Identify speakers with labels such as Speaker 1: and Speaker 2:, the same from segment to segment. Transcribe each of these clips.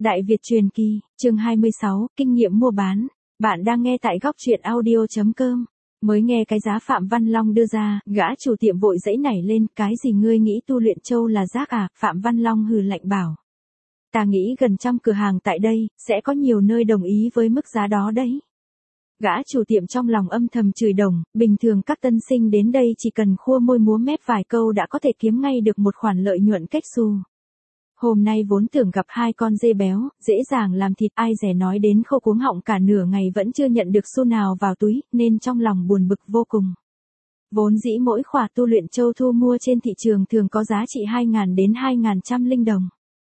Speaker 1: Đại Việt truyền kỳ, chương 26, kinh nghiệm mua bán. Bạn đang nghe tại góc truyện audio.com. Mới nghe cái giá Phạm Văn Long đưa ra, gã chủ tiệm vội giãy nảy lên, cái gì ngươi nghĩ tu luyện châu là rác à? Phạm Văn Long hừ lạnh bảo. Ta nghĩ gần trăm cửa hàng tại đây, sẽ có nhiều nơi đồng ý với mức giá đó đấy. Gã chủ tiệm trong lòng âm thầm chửi đồng, bình thường các tân sinh đến đây chỉ cần khua môi múa mép vài câu đã có thể kiếm ngay được một khoản lợi nhuận cách xù. Hôm nay vốn tưởng gặp hai con dê béo, dễ dàng làm thịt, ai dè nói đến khô cuống họng cả nửa ngày vẫn chưa nhận được xu nào vào túi, nên trong lòng buồn bực vô cùng. Vốn dĩ mỗi khỏa tu luyện châu thu mua trên thị trường thường có giá trị 2.000 đến 2.100 linh đồng.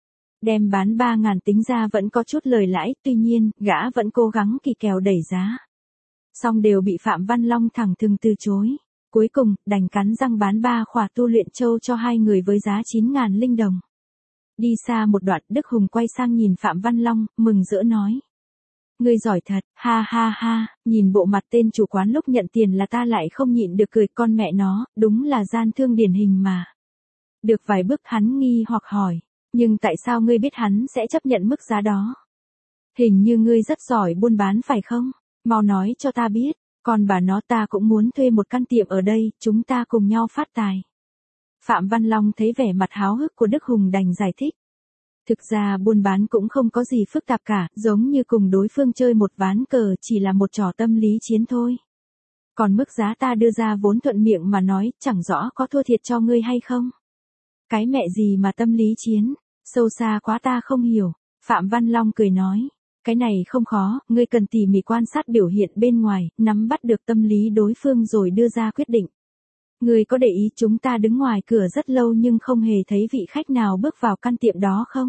Speaker 1: Đem bán 3.000 tính ra vẫn có chút lời lãi, tuy nhiên, gã vẫn cố gắng kỳ kèo đẩy giá. Song đều bị Phạm Văn Long thẳng thừng từ chối. Cuối cùng, đành cắn răng bán 3 khỏa tu luyện châu cho hai người với giá 9.000 linh đồng. Đi xa một đoạn, Đức Hùng quay sang nhìn Phạm Văn Long, mừng rỡ nói. Ngươi giỏi thật, ha ha ha, nhìn bộ mặt tên chủ quán lúc nhận tiền là ta lại không nhịn được cười, con mẹ nó, đúng là gian thương điển hình mà. Được vài bước hắn nghi hoặc hỏi, nhưng tại sao ngươi biết hắn sẽ chấp nhận mức giá đó? Hình như ngươi rất giỏi buôn bán phải không? Mau nói cho ta biết, còn bà nó ta cũng muốn thuê một căn tiệm ở đây, chúng ta cùng nhau phát tài. Phạm Văn Long thấy vẻ mặt háo hức của Đức Hùng đành giải thích. Thực ra buôn bán cũng không có gì phức tạp cả, giống như cùng đối phương chơi một ván cờ, chỉ là một trò tâm lý chiến thôi. Còn mức giá ta đưa ra vốn thuận miệng mà nói, chẳng rõ có thua thiệt cho ngươi hay không. Cái mẹ gì mà tâm lý chiến, sâu xa quá ta không hiểu. Phạm Văn Long cười nói, cái này không khó, ngươi cần tỉ mỉ quan sát biểu hiện bên ngoài, nắm bắt được tâm lý đối phương rồi đưa ra quyết định. Ngươi có để ý chúng ta đứng ngoài cửa rất lâu nhưng không hề thấy vị khách nào bước vào căn tiệm đó không?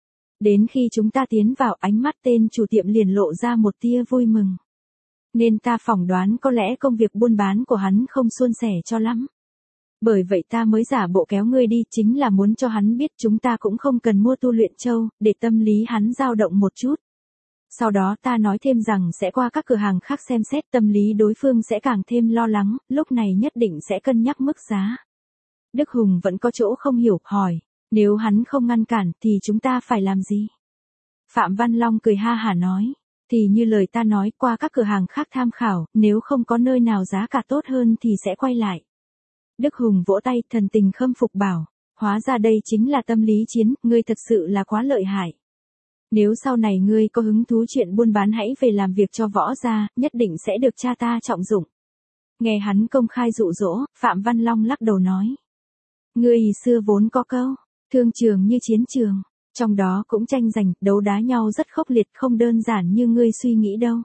Speaker 1: Đến khi chúng ta tiến vào, ánh mắt tên chủ tiệm liền lộ ra một tia vui mừng. Nên ta phỏng đoán có lẽ công việc buôn bán của hắn không suôn sẻ cho lắm. Bởi vậy ta mới giả bộ kéo ngươi đi, chính là muốn cho hắn biết chúng ta cũng không cần mua tu luyện châu, để tâm lý hắn dao động một chút. Sau đó ta nói thêm rằng sẽ qua các cửa hàng khác xem xét, tâm lý đối phương sẽ càng thêm lo lắng, lúc này nhất định sẽ cân nhắc mức giá. Đức Hùng vẫn có chỗ không hiểu, hỏi, nếu hắn không ngăn cản thì chúng ta phải làm gì? Phạm Văn Long cười ha hả nói, thì như lời ta nói, qua các cửa hàng khác tham khảo, nếu không có nơi nào giá cả tốt hơn thì sẽ quay lại. Đức Hùng vỗ tay thần tình khâm phục bảo, hóa ra đây chính là tâm lý chiến, ngươi thật sự là quá lợi hại. Nếu sau này ngươi có hứng thú chuyện buôn bán hãy về làm việc cho võ gia, nhất định sẽ được cha ta trọng dụng. Nghe hắn công khai dụ dỗ, Phạm Văn Long lắc đầu nói. Ngươi xưa vốn có câu, thương trường như chiến trường, trong đó cũng tranh giành, đấu đá nhau rất khốc liệt, không đơn giản như ngươi suy nghĩ đâu.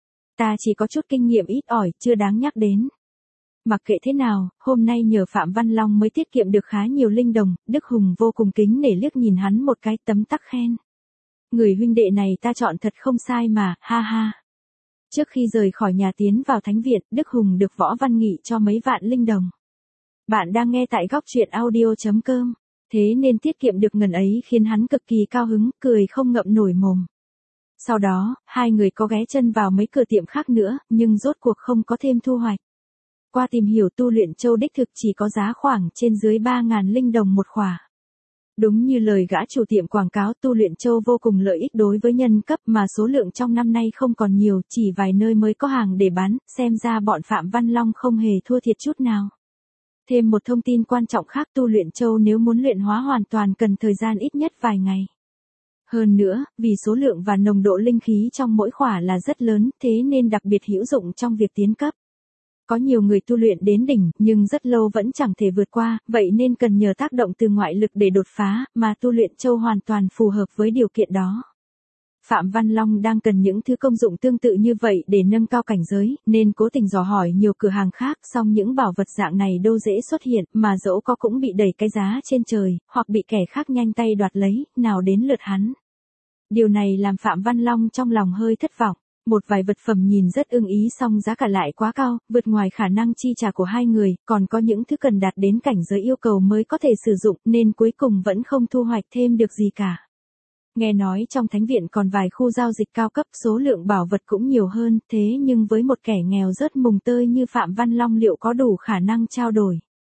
Speaker 1: Ta chỉ có chút kinh nghiệm ít ỏi, chưa đáng nhắc đến. Mặc kệ thế nào, hôm nay nhờ Phạm Văn Long mới tiết kiệm được khá nhiều linh đồng, Đức Hùng vô cùng kính nể liếc nhìn hắn một cái, tấm tắc khen. Người huynh đệ này ta chọn thật không sai mà, ha ha. Trước khi rời khỏi nhà tiến vào thánh viện, Đức Hùng được Võ Văn Nghị cho mấy vạn linh đồng. Bạn đang nghe tại góc truyện audio.com, thế nên tiết kiệm được ngần ấy khiến hắn cực kỳ cao hứng, cười không ngậm nổi mồm. Sau đó, hai người có ghé chân vào mấy cửa tiệm khác nữa, nhưng rốt cuộc không có thêm thu hoạch. Qua tìm hiểu tu luyện châu đích thực chỉ có giá khoảng trên dưới 3.000 linh đồng một khỏa. Đúng như lời gã chủ tiệm quảng cáo, tu luyện châu vô cùng lợi ích đối với nhân cấp mà số lượng trong năm nay không còn nhiều, chỉ vài nơi mới có hàng để bán, xem ra bọn Phạm Văn Long không hề thua thiệt chút nào. Thêm một thông tin quan trọng khác, tu luyện châu nếu muốn luyện hóa hoàn toàn cần thời gian ít nhất vài ngày. Hơn nữa, vì số lượng và nồng độ linh khí trong mỗi khỏa là rất lớn, thế nên đặc biệt hữu dụng trong việc tiến cấp. Có nhiều người tu luyện đến đỉnh, nhưng rất lâu vẫn chẳng thể vượt qua, vậy nên cần nhờ tác động từ ngoại lực để đột phá, mà tu luyện châu hoàn toàn phù hợp với điều kiện đó. Phạm Văn Long đang cần những thứ công dụng tương tự như vậy để nâng cao cảnh giới, nên cố tình dò hỏi nhiều cửa hàng khác, song những bảo vật dạng này đâu dễ xuất hiện, mà dẫu có cũng bị đẩy cái giá trên trời, hoặc bị kẻ khác nhanh tay đoạt lấy, nào đến lượt hắn. Điều này làm Phạm Văn Long trong lòng hơi thất vọng. Một vài vật phẩm nhìn rất ưng ý song giá cả lại quá cao, vượt ngoài khả năng chi trả của hai người, còn có những thứ cần đạt đến cảnh giới yêu cầu mới có thể sử dụng, nên cuối cùng vẫn không thu hoạch thêm được gì cả. Nghe nói trong thánh viện còn vài khu giao dịch cao cấp, số lượng bảo vật cũng nhiều hơn, thế nhưng với một kẻ nghèo rớt mùng tơi như Phạm Văn Long liệu có đủ khả năng trao đổi?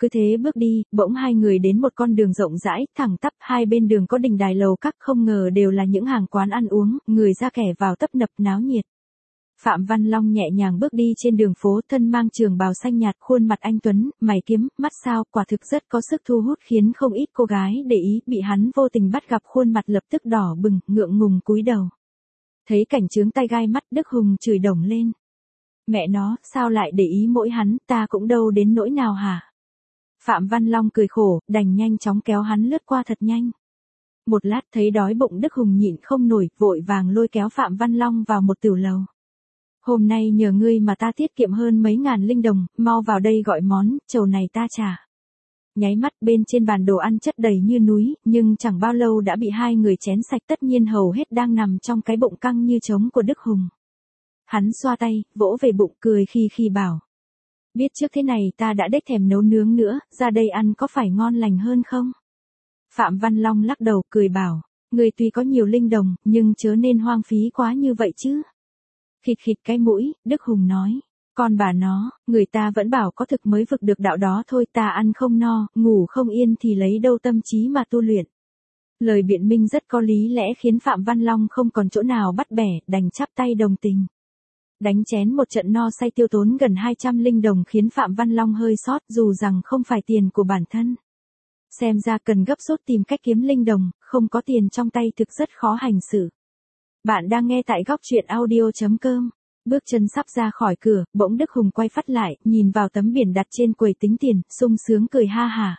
Speaker 1: cứ thế bước đi, bỗng hai người đến một con đường rộng rãi, thẳng tắp, hai bên đường có đình đài lầu các, không ngờ đều là những hàng quán ăn uống, người ra kẻ vào tấp nập náo nhiệt. Phạm Văn Long nhẹ nhàng bước đi trên đường phố, thân mang trường bào xanh nhạt, khuôn mặt anh tuấn, mày kiếm, mắt sao, quả thực rất có sức thu hút, khiến không ít cô gái để ý, bị hắn vô tình bắt gặp khuôn mặt lập tức đỏ bừng, ngượng ngùng cúi đầu. Thấy cảnh chướng tay gai mắt, Đức Hùng chửi đổng lên. Mẹ nó, sao lại để ý mỗi hắn, ta cũng đâu đến nỗi nào hả? Phạm Văn Long cười khổ, đành nhanh chóng kéo hắn lướt qua thật nhanh. Một lát thấy đói bụng, Đức Hùng nhịn không nổi, vội vàng lôi kéo Phạm Văn Long vào một tiểu lầu. Hôm nay nhờ ngươi mà ta tiết kiệm hơn mấy ngàn linh đồng, mau vào đây gọi món, chầu này ta trả. Nháy mắt bên trên bàn đồ ăn chất đầy như núi, nhưng chẳng bao lâu đã bị hai người chén sạch, tất nhiên hầu hết đang nằm trong cái bụng căng như trống của Đức Hùng. Hắn xoa tay, vỗ về bụng, cười khi bảo. Biết trước thế này ta đã đếch thèm nấu nướng nữa, ra đây ăn có phải ngon lành hơn không? Phạm Văn Long lắc đầu, cười bảo, người tuy có nhiều linh đồng, nhưng chớ nên hoang phí quá như vậy chứ. Khịt khịt cái mũi, Đức Hùng nói, con bà nó, người ta vẫn bảo có thực mới vực được đạo đó thôi, ta ăn không no, ngủ không yên thì lấy đâu tâm trí mà tu luyện. Lời biện minh rất có lý lẽ khiến Phạm Văn Long không còn chỗ nào bắt bẻ, đành chắp tay đồng tình. Đánh chén một trận no say tiêu tốn gần 200 linh đồng khiến Phạm Văn Long hơi sót, dù rằng không phải tiền của bản thân. Xem ra cần gấp rút tìm cách kiếm linh đồng, không có tiền trong tay thực rất khó hành xử. Bạn đang nghe tại góc truyện audio.com. Bước chân sắp ra khỏi cửa, bỗng Đức Hùng quay phắt lại, nhìn vào tấm biển đặt trên quầy tính tiền, sung sướng cười ha hả.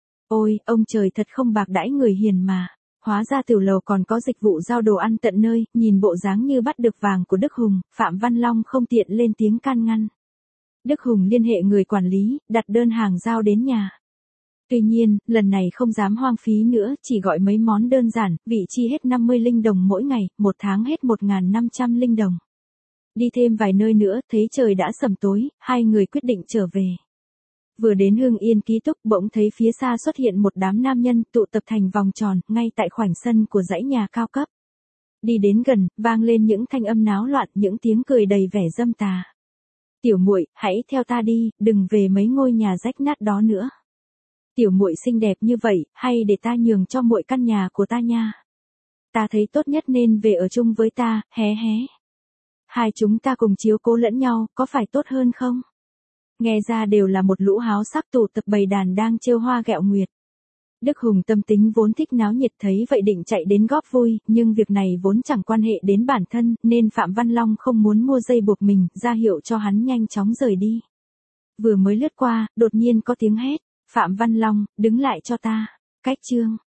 Speaker 1: Ôi, ông trời thật không bạc đãi người hiền mà. Hóa ra tiểu lầu còn có dịch vụ giao đồ ăn tận nơi, nhìn bộ dáng như bắt được vàng của Đức Hùng, Phạm Văn Long không tiện lên tiếng can ngăn. Đức Hùng liên hệ người quản lý, đặt đơn hàng giao đến nhà. Tuy nhiên, lần này không dám hoang phí nữa, chỉ gọi mấy món đơn giản, vị chi hết 50 linh đồng mỗi ngày, một tháng hết 1.500 linh đồng. Đi thêm vài nơi nữa, thấy trời đã sẩm tối, hai người quyết định trở về. Vừa đến Hưng Yên ký túc, bỗng thấy phía xa xuất hiện một đám nam nhân tụ tập thành vòng tròn, ngay tại khoảnh sân của dãy nhà cao cấp. Đi đến gần, vang lên những thanh âm náo loạn, những tiếng cười đầy vẻ dâm tà. Tiểu muội, hãy theo ta đi, đừng về mấy ngôi nhà rách nát đó nữa. Tiểu muội xinh đẹp như vậy, hay để ta nhường cho muội căn nhà của ta nha. Ta thấy tốt nhất nên về ở chung với ta, hé hé. Hai chúng ta cùng chiếu cố lẫn nhau, có phải tốt hơn không? Nghe ra đều là một lũ háo sắc tụ tập bầy đàn đang trêu hoa ghẹo nguyệt. Đức Hùng tâm tính vốn thích náo nhiệt, thấy vậy định chạy đến góp vui, nhưng việc này vốn chẳng quan hệ đến bản thân, nên Phạm Văn Long không muốn mua dây buộc mình, ra hiệu cho hắn nhanh chóng rời đi. Vừa mới lướt qua, đột nhiên có tiếng hét, Phạm Văn Long, đứng lại cho ta. Cách chương.